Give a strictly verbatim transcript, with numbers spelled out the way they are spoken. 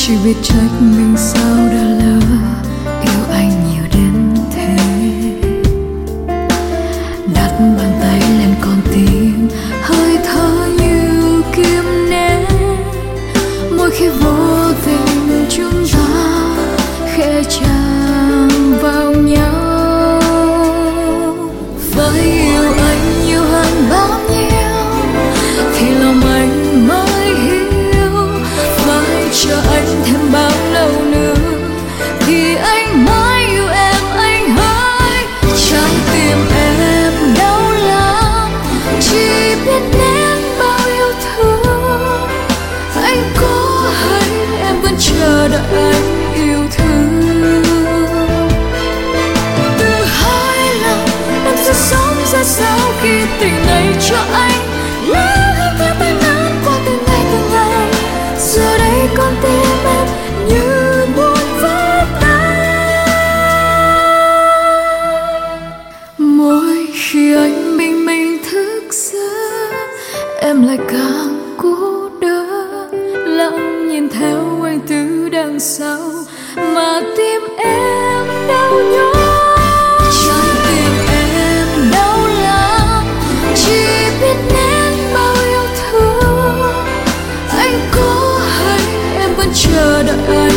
chỉ biết trách mình sao đã lỡ yêu anh nhiều đến thế. Đặt bàn tay lên con tim, hơi thở như kim nén. Mỗi khi vô tình chúng ta khẽ chạm vào nhau. Phải yêu anh nhiều hơn bao nhiêu thì lòng anh mới hiểu. Phải chờ anh thêm bao lâu nữa thì anh mới yêu em. Anh hỡi, trái tim em đau lắm, chỉ biết nén bao yêu thương. Anh có hay em vẫn chờ đợi anh yêu thương. Từ hai lần em sẽ sống ra sao khi tình này cho anh lỡ hơn theo tay ngắn qua từng ngày từng ngày. Giờ đây con tim em như muốn vỡ tan. Mỗi khi anh bình minh thức giấc, em lại càng cô đơn. Lặng nhìn theo anh từ đằng sau mà tim em đau nhói. Trái tim em đau lắm, chỉ biết nén bao yêu thương. Anh có hay em vẫn chờ đợi anh